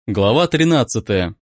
Глава 13.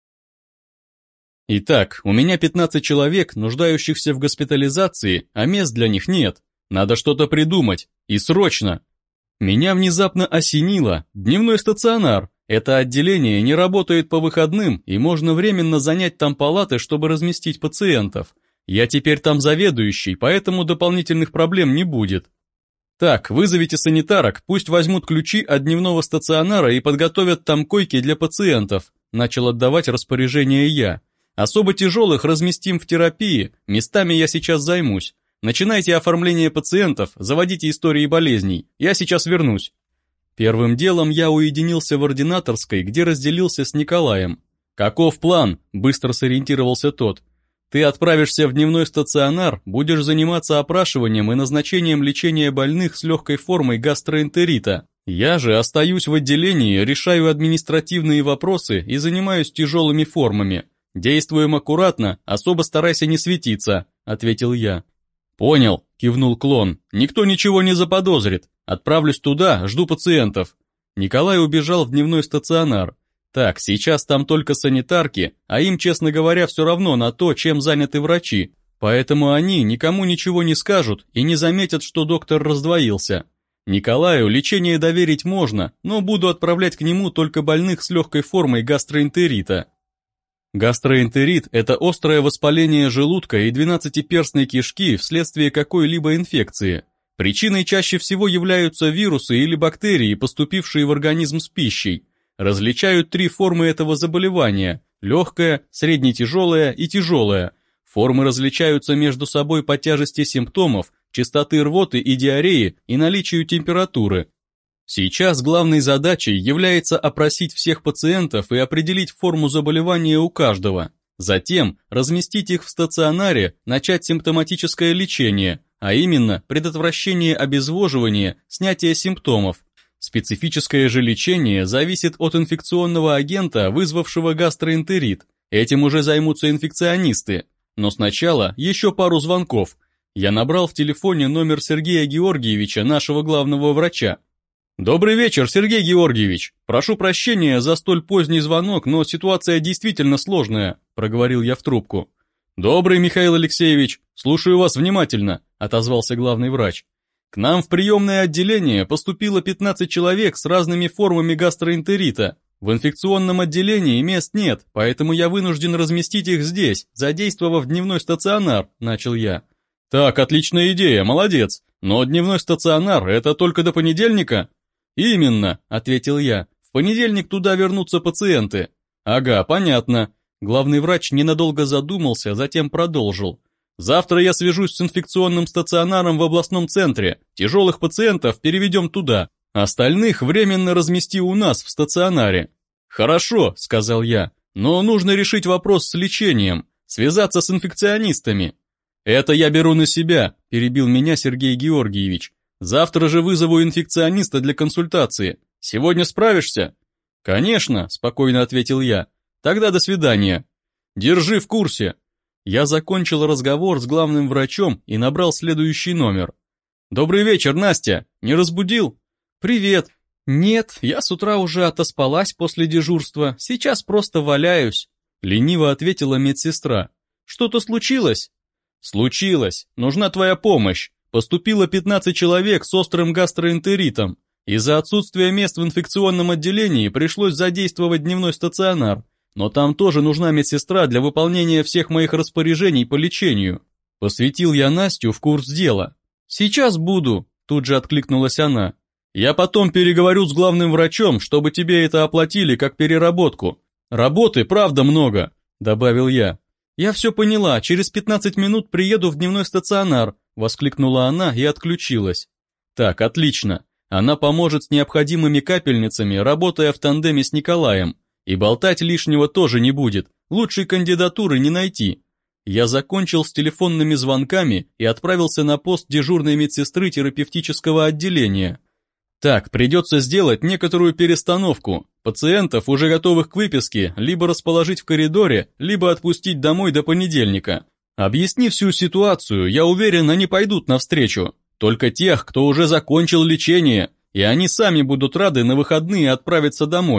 Итак, у меня 15 человек, нуждающихся в госпитализации, а мест для них нет. Надо что-то придумать. И срочно. Меня внезапно осенило. Дневной стационар. Это отделение не работает по выходным, и можно временно занять там палаты, чтобы разместить пациентов. Я теперь там заведующий, поэтому дополнительных проблем не будет. Так, вызовите санитарок, пусть возьмут ключи от дневного стационара и подготовят там койки для пациентов. Начал отдавать распоряжение я. Особо тяжелых разместим в терапии, местами я сейчас займусь. Начинайте оформление пациентов, заводите истории болезней, я сейчас вернусь. Первым делом я уединился в ординаторской, где разделился с Николаем. «Каков план?» – быстро сориентировался тот. «Ты отправишься в дневной стационар, будешь заниматься опрашиванием и назначением лечения больных с легкой формой гастроэнтерита. Я же остаюсь в отделении, решаю административные вопросы и занимаюсь тяжелыми формами. Действуем аккуратно, особо старайся не светиться», – ответил я. «Понял», – кивнул клон. «Никто ничего не заподозрит. Отправлюсь туда, жду пациентов». Николай убежал в дневной стационар. Так, сейчас там только санитарки, а им, честно говоря, все равно на то, чем заняты врачи, поэтому они никому ничего не скажут и не заметят, что доктор раздвоился. Николаю лечение доверить можно, но буду отправлять к нему только больных с легкой формой гастроэнтерита. Гастроэнтерит – это острое воспаление желудка и двенадцатиперстной кишки вследствие какой-либо инфекции. Причиной чаще всего являются вирусы или бактерии, поступившие в организм с пищей. Различают три формы этого заболевания – легкая, среднетяжелая и тяжелая. Формы различаются между собой по тяжести симптомов, частоты рвоты и диареи и наличию температуры. Сейчас главной задачей является опросить всех пациентов и определить форму заболевания у каждого. Затем разместить их в стационаре, начать симптоматическое лечение, а именно предотвращение обезвоживания, снятие симптомов. Специфическое же лечение зависит от инфекционного агента, вызвавшего гастроэнтерит. Этим уже займутся инфекционисты. Но сначала еще пару звонков. Я набрал в телефоне номер Сергея Георгиевича, нашего главного врача. «Добрый вечер, Сергей Георгиевич. Прошу прощения за столь поздний звонок, но ситуация действительно сложная», – проговорил я в трубку. «Добрый, Михаил Алексеевич. Слушаю вас внимательно», – отозвался главный врач. «К нам в приемное отделение поступило 15 человек с разными формами гастроэнтерита. В инфекционном отделении мест нет, поэтому я вынужден разместить их здесь, задействовав дневной стационар», – начал я. «Так, отличная идея, молодец. Но дневной стационар – это только до понедельника?» «Именно», – ответил я. «В понедельник туда вернутся пациенты». «Ага, понятно». Главный врач ненадолго задумался, затем продолжил. «Завтра я свяжусь с инфекционным стационаром в областном центре. Тяжелых пациентов переведем туда. Остальных временно размести у нас в стационаре». «Хорошо», — сказал я, — «но нужно решить вопрос с лечением, связаться с инфекционистами». «Это я беру на себя», — перебил меня Сергей Георгиевич. «Завтра же вызову инфекциониста для консультации. Сегодня справишься?» «Конечно», — спокойно ответил я. «Тогда до свидания». «Держи в курсе». Я закончил разговор с главным врачом и набрал следующий номер. «Добрый вечер, Настя. Не разбудил?» «Привет. Нет, я с утра уже отоспалась после дежурства. Сейчас просто валяюсь», — лениво ответила медсестра. «Что-то случилось?» «Случилось. Нужна твоя помощь. Поступило 15 человек с острым гастроэнтеритом. Из-за отсутствия мест в инфекционном отделении пришлось задействовать дневной стационар. Но там тоже нужна медсестра для выполнения всех моих распоряжений по лечению». Посвятил я Настю в курс дела. «Сейчас буду», – тут же откликнулась она. «Я потом переговорю с главным врачом, чтобы тебе это оплатили как переработку. Работы, правда, много», – добавил я. «Я все поняла, через 15 минут приеду в дневной стационар», – воскликнула она и отключилась. «Так, отлично. Она поможет с необходимыми капельницами, работая в тандеме с Николаем. И болтать лишнего тоже не будет, лучшей кандидатуры не найти». Я закончил с телефонными звонками и отправился на пост дежурной медсестры терапевтического отделения. Так, придется сделать некоторую перестановку. Пациентов, уже готовых к выписке, либо расположить в коридоре, либо отпустить домой до понедельника. Объясни всю ситуацию, я уверен, они пойдут навстречу. Только тех, кто уже закончил лечение, и они сами будут рады на выходные отправиться домой.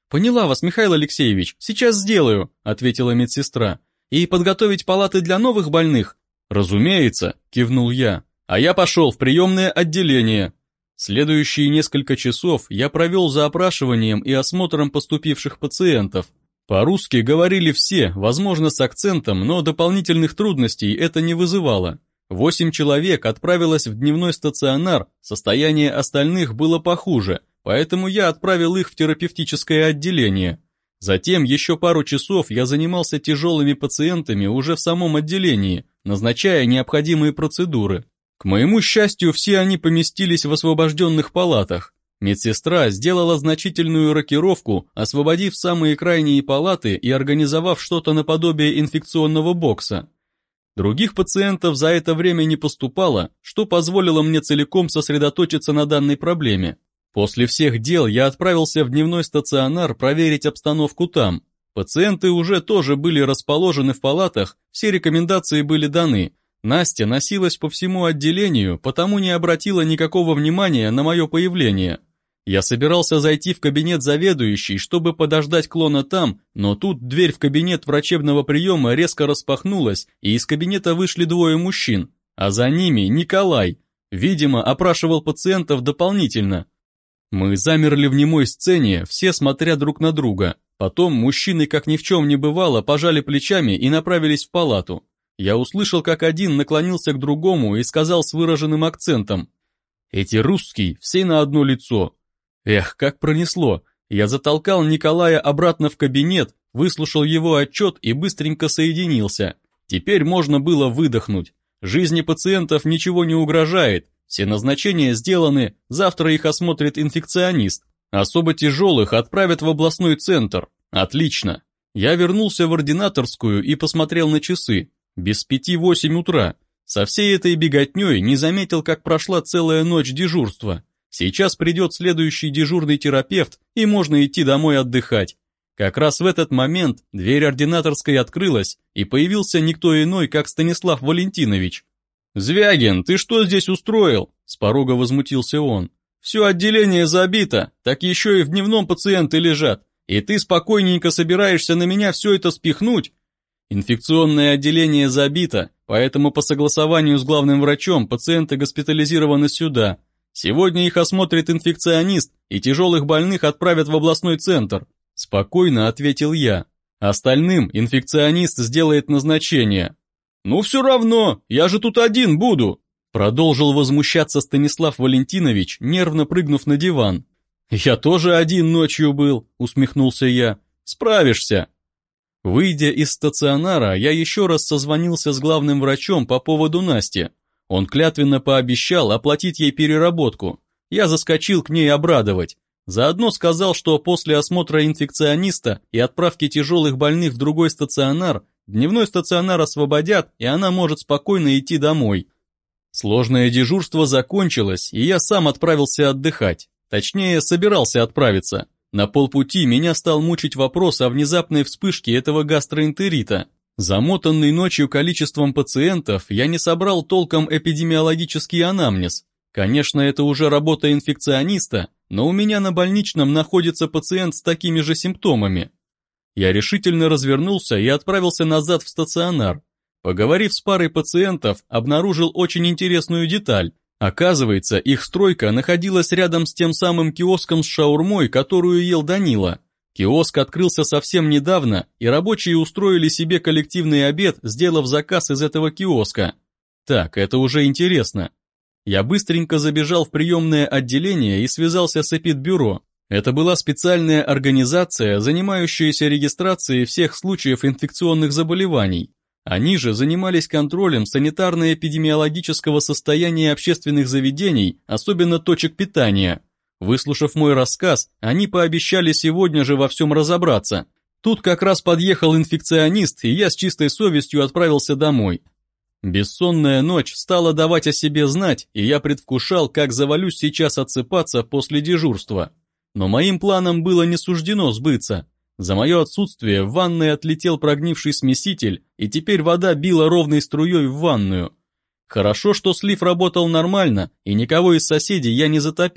«Поняла вас, Михаил Алексеевич, сейчас сделаю», — ответила медсестра. «И подготовить палаты для новых больных?» «Разумеется», — кивнул я. «А я пошел в приемное отделение». Следующие несколько часов я провел за опрашиванием и осмотром поступивших пациентов. По-русски говорили все, возможно, с акцентом, но дополнительных трудностей это не вызывало. 8 человек отправилось в дневной стационар, состояние остальных было похуже, поэтому я отправил их в терапевтическое отделение. Затем еще пару часов я занимался тяжелыми пациентами уже в самом отделении, назначая необходимые процедуры. К моему счастью, все они поместились в освобожденных палатах. Медсестра сделала значительную рокировку, освободив самые крайние палаты и организовав что-то наподобие инфекционного бокса. Других пациентов за это время не поступало, что позволило мне целиком сосредоточиться на данной проблеме. После всех дел я отправился в дневной стационар проверить обстановку там. Пациенты уже тоже были расположены в палатах, все рекомендации были даны. Настя носилась по всему отделению, потому не обратила никакого внимания на мое появление. Я собирался зайти в кабинет заведующей, чтобы подождать клона там, но тут дверь в кабинет врачебного приема резко распахнулась, и из кабинета вышли двое мужчин, а за ними Николай. Видимо, опрашивал пациентов дополнительно. Мы замерли в немой сцене, все смотря друг на друга. Потом мужчины, как ни в чем не бывало, пожали плечами и направились в палату. Я услышал, как один наклонился к другому и сказал с выраженным акцентом: «Эти русские, все на одно лицо». Эх, как пронесло. Я затолкал Николая обратно в кабинет, выслушал его отчет и быстренько соединился. Теперь можно было выдохнуть. Жизни пациентов ничего не угрожает, все назначения сделаны, завтра их осмотрит инфекционист. Особо тяжелых отправят в областной центр. Отлично. Я вернулся в ординаторскую и посмотрел на часы. Без 5:08 утра. Со всей этой беготней не заметил, как прошла целая ночь дежурства. Сейчас придет следующий дежурный терапевт, и можно идти домой отдыхать. Как раз в этот момент дверь ординаторской открылась, и появился никто иной, как Станислав Валентинович. «Звягин, ты что здесь устроил?» – с порога возмутился он. «Все отделение забито, так еще и в дневном пациенты лежат, и ты спокойненько собираешься на меня все это спихнуть?» «Инфекционное отделение забито, поэтому по согласованию с главным врачом пациенты госпитализированы сюда. Сегодня их осмотрит инфекционист, и тяжелых больных отправят в областной центр», – спокойно ответил я. «Остальным инфекционист сделает назначение». «Ну все равно, я же тут один буду», – продолжил возмущаться Станислав Валентинович, нервно прыгнув на диван. «Я тоже один ночью был», – усмехнулся я. «Справишься». Выйдя из стационара, я еще раз созвонился с главным врачом по поводу Насти. Он клятвенно пообещал оплатить ей переработку. Я заскочил к ней обрадовать. Заодно сказал, что после осмотра инфекциониста и отправки тяжелых больных в другой стационар, дневной стационар освободят, и она может спокойно идти домой. Сложное дежурство закончилось, и я сам отправился отдыхать. Точнее, собирался отправиться. На полпути меня стал мучить вопрос о внезапной вспышке этого гастроэнтерита. Замотанный ночью количеством пациентов, я не собрал толком эпидемиологический анамнез. Конечно, это уже работа инфекциониста, но у меня на больничном находится пациент с такими же симптомами. Я решительно развернулся и отправился назад в стационар. Поговорив с парой пациентов, обнаружил очень интересную деталь. Оказывается, их стройка находилась рядом с тем самым киоском с шаурмой, которую ел Данила. Киоск открылся совсем недавно, и рабочие устроили себе коллективный обед, сделав заказ из этого киоска. Так, это уже интересно. Я быстренько забежал в приемное отделение и связался с эпидбюро. Это была специальная организация, занимающаяся регистрацией всех случаев инфекционных заболеваний. Они же занимались контролем санитарно-эпидемиологического состояния общественных заведений, особенно точек питания. Выслушав мой рассказ, они пообещали сегодня же во всем разобраться. Тут как раз подъехал инфекционист, и я с чистой совестью отправился домой. Бессонная ночь стала давать о себе знать, и я предвкушал, как завалюсь сейчас отсыпаться после дежурства. Но моим планам было не суждено сбыться. За мое отсутствие в ванной отлетел прогнивший смеситель, и теперь вода била ровной струей в ванную. Хорошо, что слив работал нормально, и никого из соседей я не затопил.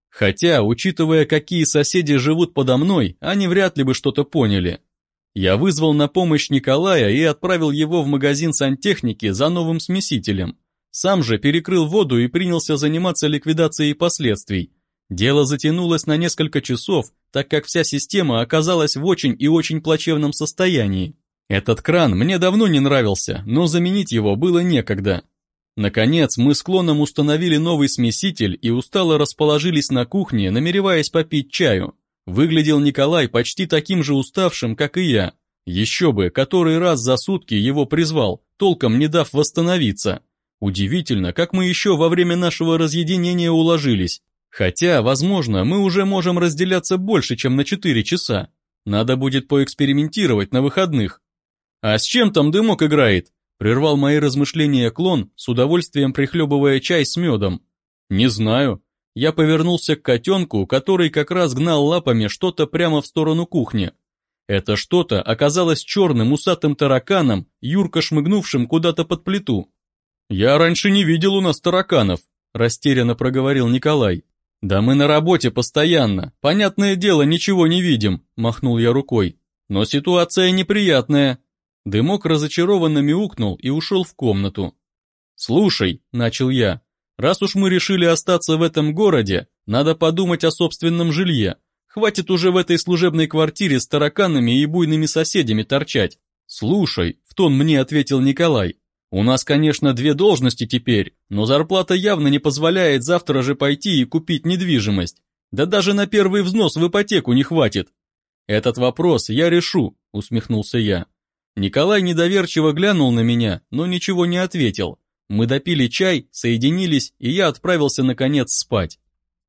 Хотя, учитывая, какие соседи живут подо мной, они вряд ли бы что-то поняли. Я вызвал на помощь Николая и отправил его в магазин сантехники за новым смесителем. Сам же перекрыл воду и принялся заниматься ликвидацией последствий. Дело затянулось на несколько часов, так как вся система оказалась в очень и очень плачевном состоянии. Этот кран мне давно не нравился, но заменить его было некогда. Наконец, мы с Клоном установили новый смеситель и устало расположились на кухне, намереваясь попить чаю. Выглядел Николай почти таким же уставшим, как и я. Еще бы, который раз за сутки его призвал, толком не дав восстановиться. Удивительно, как мы еще во время нашего разъединения уложились. Хотя, возможно, мы уже можем разделяться больше, чем на 4 часа. Надо будет поэкспериментировать на выходных. «А с чем там дымок играет?» Прервал мои размышления Клон, с удовольствием прихлебывая чай с медом. «Не знаю». Я повернулся к котенку, который как раз гнал лапами что-то прямо в сторону кухни. Это что-то оказалось черным усатым тараканом, юрко шмыгнувшим куда-то под плиту. «Я раньше не видел у нас тараканов», – растерянно проговорил Николай. «Да мы на работе постоянно, понятное дело, ничего не видим», – махнул я рукой. «Но ситуация неприятная». Дымок разочарованно мяукнул и ушел в комнату. «Слушай», – начал я, – «раз уж мы решили остаться в этом городе, надо подумать о собственном жилье. Хватит уже в этой служебной квартире с тараканами и буйными соседями торчать». «Слушай», – в тон мне ответил Николай, – «у нас, конечно, 2 должности теперь, но зарплата явно не позволяет завтра же пойти и купить недвижимость. Да даже на первый взнос в ипотеку не хватит». «Этот вопрос я решу», – усмехнулся я. Николай недоверчиво глянул на меня, но ничего не ответил. Мы допили чай, соединились, и я отправился наконец спать.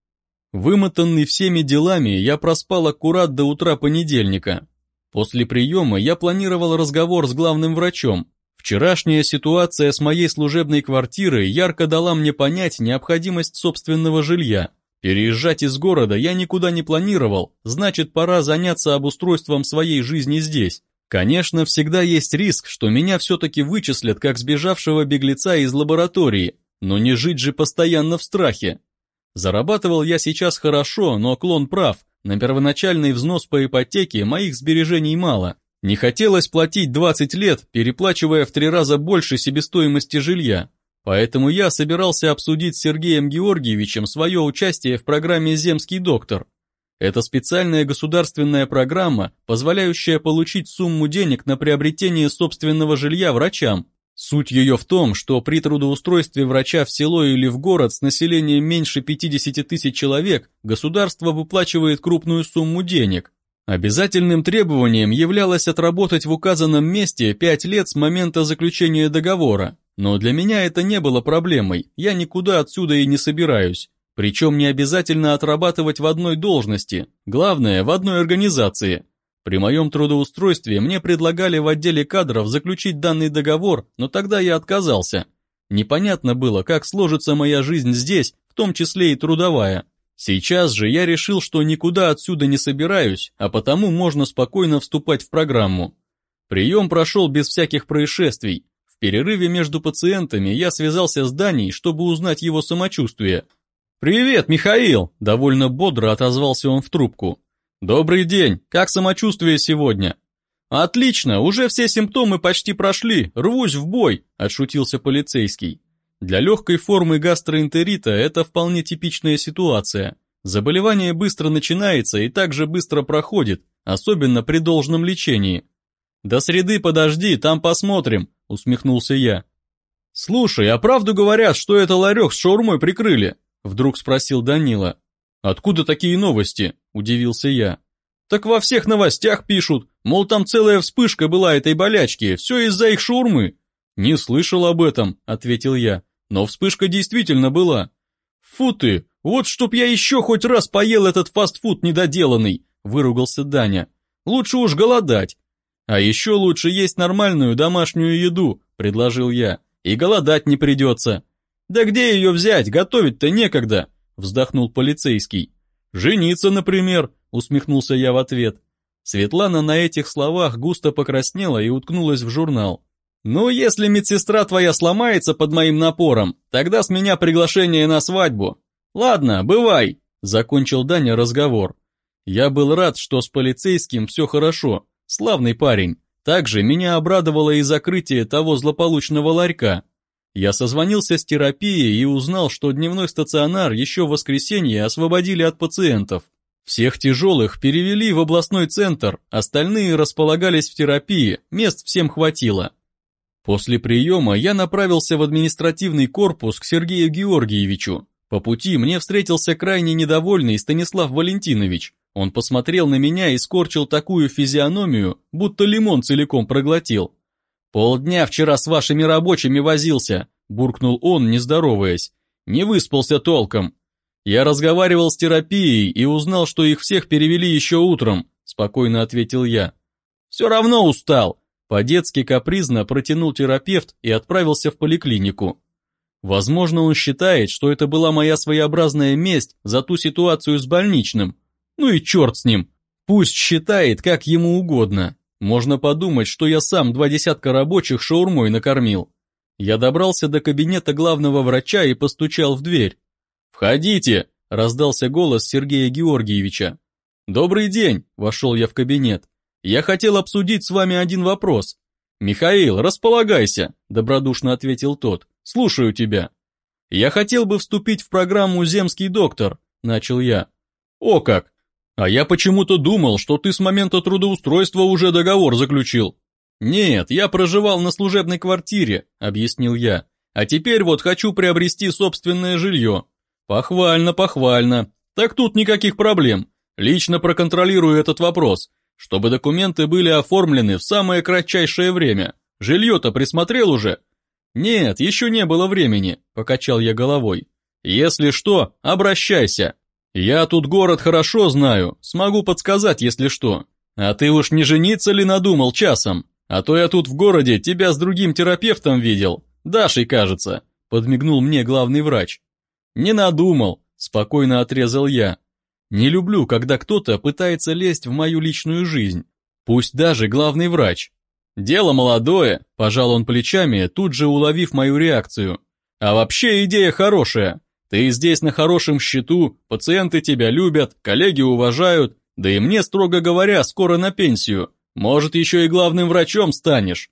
Вымотанный всеми делами, я проспал аккурат до утра понедельника. После приема я планировал разговор с главным врачом. Вчерашняя ситуация с моей служебной квартирой ярко дала мне понять необходимость собственного жилья. Переезжать из города я никуда не планировал, значит, пора заняться обустройством своей жизни здесь. Конечно, всегда есть риск, что меня все-таки вычислят как сбежавшего беглеца из лаборатории, но не жить же постоянно в страхе. Зарабатывал я сейчас хорошо, но Клон прав, на первоначальный взнос по ипотеке моих сбережений мало. Не хотелось платить 20 лет, переплачивая в 3 раза больше себестоимости жилья. Поэтому я собирался обсудить с Сергеем Георгиевичем свое участие в программе «Земский доктор». Это специальная государственная программа, позволяющая получить сумму денег на приобретение собственного жилья врачам. Суть ее в том, что при трудоустройстве врача в село или в город с населением меньше 50 тысяч человек государство выплачивает крупную сумму денег. Обязательным требованием являлось отработать в указанном месте 5 лет с момента заключения договора. Но для меня это не было проблемой, я никуда отсюда и не собираюсь. Причем не обязательно отрабатывать в одной должности, главное в одной организации. При моем трудоустройстве мне предлагали в отделе кадров заключить данный договор, но тогда я отказался. Непонятно было, как сложится моя жизнь здесь, в том числе и трудовая. Сейчас же я решил, что никуда отсюда не собираюсь, а потому можно спокойно вступать в программу. Прием прошел без всяких происшествий. В перерыве между пациентами я связался с Даней, чтобы узнать его самочувствие. «Привет, Михаил!» – довольно бодро отозвался он в трубку. «Добрый день, как самочувствие сегодня?» «Отлично, уже все симптомы почти прошли, рвусь в бой», – отшутился полицейский. Для легкой формы гастроэнтерита это вполне типичная ситуация. Заболевание быстро начинается и также быстро проходит, особенно при должном лечении. «До среды подожди, там посмотрим», – усмехнулся я. «Слушай, а правду говорят, что это ларек с шаурмой прикрыли?» Вдруг спросил Данила. «Откуда такие новости?» – удивился я. «Так во всех новостях пишут, мол, там целая вспышка была этой болячки, все из-за их шаурмы». «Не слышал об этом», – ответил я, – «но вспышка действительно была». «Фу ты, вот чтоб я еще хоть раз поел этот фастфуд недоделанный», – выругался Даня. «Лучше уж голодать». «А еще лучше есть нормальную домашнюю еду», – предложил я, – «и голодать не придется». «Да где ее взять, готовить-то некогда», – вздохнул полицейский. «Жениться, например», – усмехнулся я в ответ. Светлана на этих словах густо покраснела и уткнулась в журнал. «Ну, если медсестра твоя сломается под моим напором, тогда с меня приглашение на свадьбу. Ладно, бывай», закончил Даня разговор. Я был рад, что с полицейским все хорошо, славный парень. Также меня обрадовало и закрытие того злополучного ларька. Я созвонился с терапией и узнал, что дневной стационар еще в воскресенье освободили от пациентов. Всех тяжелых перевели в областной центр, остальные располагались в терапии, мест всем хватило. После приема я направился в административный корпус к Сергею Георгиевичу. По пути мне встретился крайне недовольный Станислав Валентинович. Он посмотрел на меня и скорчил такую физиономию, будто лимон целиком проглотил. «Полдня вчера с вашими рабочими возился», – буркнул он, не здороваясь. «Не выспался толком. Я разговаривал с терапией и узнал, что их всех перевели еще утром», – спокойно ответил я. «Все равно устал», – по-детски капризно протянул терапевт и отправился в поликлинику. Возможно, он считает, что это была моя своеобразная месть за ту ситуацию с больничным. Ну и черт с ним. Пусть считает, как ему угодно. Можно подумать, что я сам 20 рабочих шаурмой накормил. Я добрался до кабинета главного врача и постучал в дверь. «Входите!» – раздался голос Сергея Георгиевича. «Добрый день!» – вошел я в кабинет. «Я хотел обсудить с вами один вопрос». «Михаил, располагайся!» – добродушно ответил тот. «Слушаю тебя». «Я хотел бы вступить в программу «Земский доктор», – начал я. «О как! А я почему-то думал, что ты с момента трудоустройства уже договор заключил». «Нет, я проживал на служебной квартире», – объяснил я. «А теперь вот хочу приобрести собственное жилье». «Похвально, похвально. Так тут никаких проблем. Лично проконтролирую этот вопрос, чтобы документы были оформлены в самое кратчайшее время. Жилье-то присмотрел уже?» «Нет, еще не было времени», – покачал я головой. «Если что, обращайся. Я тут город хорошо знаю, смогу подсказать, если что. А ты уж не жениться ли надумал часом? А то я тут в городе тебя с другим терапевтом видел, Дашей, кажется», – подмигнул мне главный врач. «Не надумал», – спокойно отрезал я. «Не люблю, когда кто-то пытается лезть в мою личную жизнь, пусть даже главный врач». «Дело молодое», – пожал он плечами, тут же уловив мою реакцию. «А вообще идея хорошая. Ты здесь на хорошем счету, пациенты тебя любят, коллеги уважают, да и мне, строго говоря, скоро на пенсию. Может, еще и главным врачом станешь».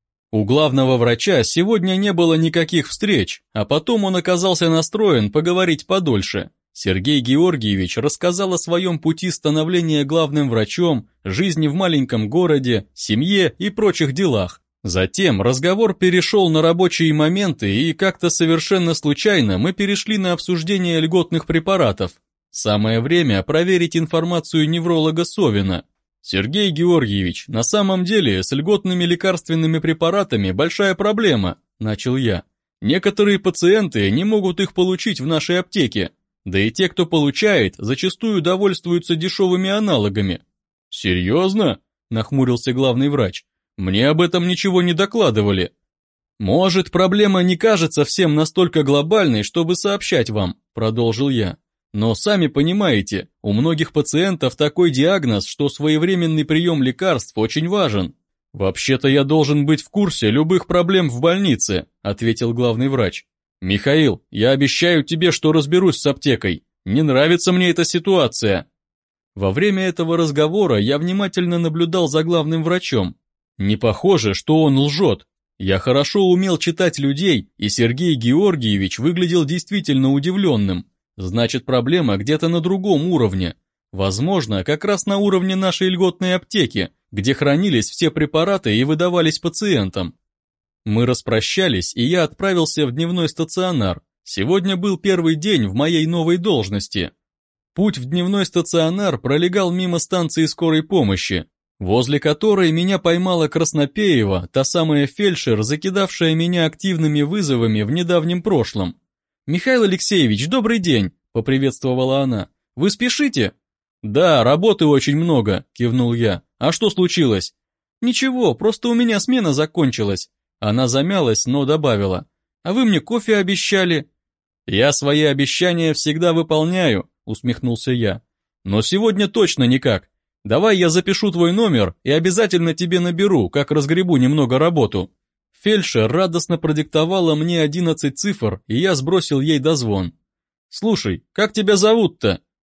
У главного врача сегодня не было никаких встреч, а потом он оказался настроен поговорить подольше. Сергей Георгиевич рассказал о своем пути становления главным врачом, жизни в маленьком городе, семье и прочих делах. Затем разговор перешел на рабочие моменты, и как-то совершенно случайно мы перешли на обсуждение льготных препаратов. Самое время проверить информацию невролога Совина. «Сергей Георгиевич, на самом деле с льготными лекарственными препаратами большая проблема», – начал я. «Некоторые пациенты не могут их получить в нашей аптеке. Да и те, кто получает, зачастую довольствуются дешевыми аналогами». «Серьезно?» – нахмурился главный врач. «Мне об этом ничего не докладывали». «Может, проблема не кажется всем настолько глобальной, чтобы сообщать вам», – продолжил я. «Но сами понимаете, у многих пациентов такой диагноз, что своевременный прием лекарств очень важен». «Вообще-то я должен быть в курсе любых проблем в больнице», – ответил главный врач. «Михаил, я обещаю тебе, что разберусь с аптекой. Не нравится мне эта ситуация». Во время этого разговора я внимательно наблюдал за главным врачом. Не похоже, что он лжет. Я хорошо умел читать людей, и Сергей Георгиевич выглядел действительно удивленным. Значит, проблема где-то на другом уровне. Возможно, как раз на уровне нашей льготной аптеки, где хранились все препараты и выдавались пациентам. Мы распрощались, и я отправился в дневной стационар. Сегодня был первый день в моей новой должности. Путь в дневной стационар пролегал мимо станции скорой помощи, возле которой меня поймала Краснопеева, та самая фельдшер, закидавшая меня активными вызовами в недавнем прошлом. «Михаил Алексеевич, добрый день!» – поприветствовала она. «Вы спешите?» «Да, работы очень много», – кивнул я. «А что случилось?» «Ничего, просто у меня смена закончилась». Она замялась, но добавила. «А вы мне кофе обещали». «Я свои обещания всегда выполняю», – усмехнулся я. «Но сегодня точно никак. Давай я запишу твой номер и обязательно тебе наберу, как разгребу немного работу». Фельдшер радостно продиктовала мне 11 цифр, и я сбросил ей дозвон. «Слушай, как тебя зовут-то?»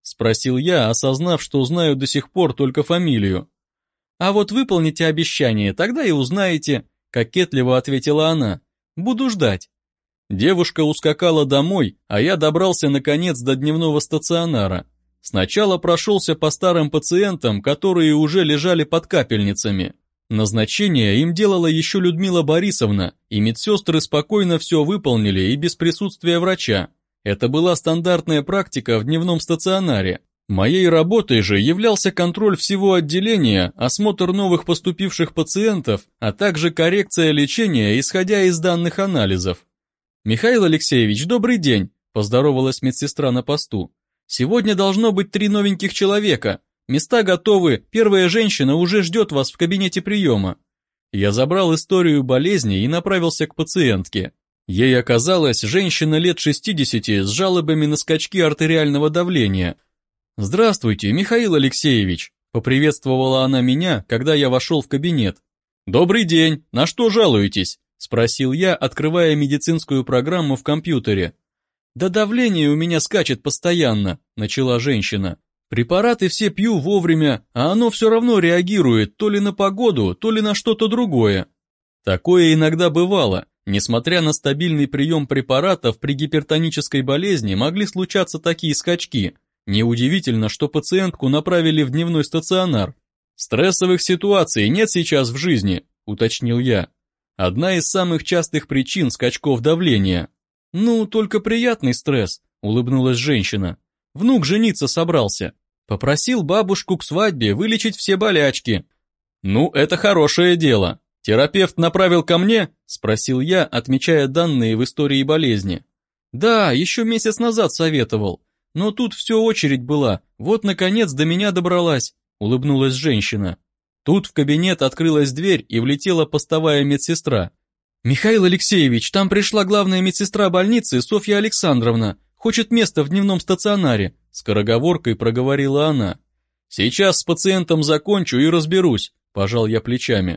— спросил я, осознав, что знаю до сих пор только фамилию. «А вот выполните обещание, тогда и узнаете», — кокетливо ответила она. «Буду ждать». Девушка ускакала домой, а я добрался наконец до дневного стационара. Сначала прошелся по старым пациентам, которые уже лежали под капельницами. Назначение им делала еще Людмила Борисовна, и медсестры спокойно все выполнили и без присутствия врача. Это была стандартная практика в дневном стационаре. Моей работой же являлся контроль всего отделения, осмотр новых поступивших пациентов, а также коррекция лечения, исходя из данных анализов. «Михаил Алексеевич, добрый день», – поздоровалась медсестра на посту. «Сегодня должно быть 3 новеньких человека. Места готовы, первая женщина уже ждет вас в кабинете приема». Я забрал историю болезни и направился к пациентке. Ей оказалась женщина лет 60 с жалобами на скачки артериального давления. «Здравствуйте, Михаил Алексеевич», – поприветствовала она меня, когда я вошел в кабинет. «Добрый день, на что жалуетесь?» – спросил я, открывая медицинскую программу в компьютере. «Да давление у меня скачет постоянно», – начала женщина. «Препараты все пью вовремя, а оно все равно реагирует то ли на погоду, то ли на что-то другое». Такое иногда бывало. Несмотря на стабильный прием препаратов, при гипертонической болезни могли случаться такие скачки. Неудивительно, что пациентку направили в дневной стационар. «Стрессовых ситуаций нет сейчас в жизни», – уточнил я. «Одна из самых частых причин скачков давления». «Ну, только приятный стресс», – улыбнулась женщина. «Внук жениться собрался. Попросил бабушку к свадьбе вылечить все болячки». «Ну, это хорошее дело. Терапевт направил ко мне?» – спросил я, отмечая данные в истории болезни. «Да, еще месяц назад советовал. Но тут все очередь была, вот наконец до меня добралась», – улыбнулась женщина. Тут в кабинет открылась дверь и влетела постовая медсестра. «Михаил Алексеевич, там пришла главная медсестра больницы Софья Александровна, хочет место в дневном стационаре», – скороговоркой проговорила она. «Сейчас с пациентом закончу и разберусь», – пожал я плечами.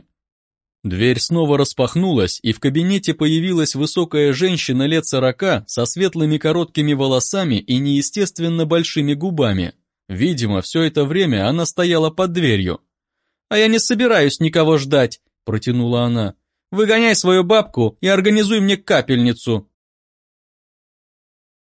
Дверь снова распахнулась, и в кабинете появилась высокая женщина лет 40 со светлыми короткими волосами и неестественно большими губами. Видимо, все это время она стояла под дверью. «А я не собираюсь никого ждать», – протянула она. «Выгоняй свою бабку и организуй мне капельницу».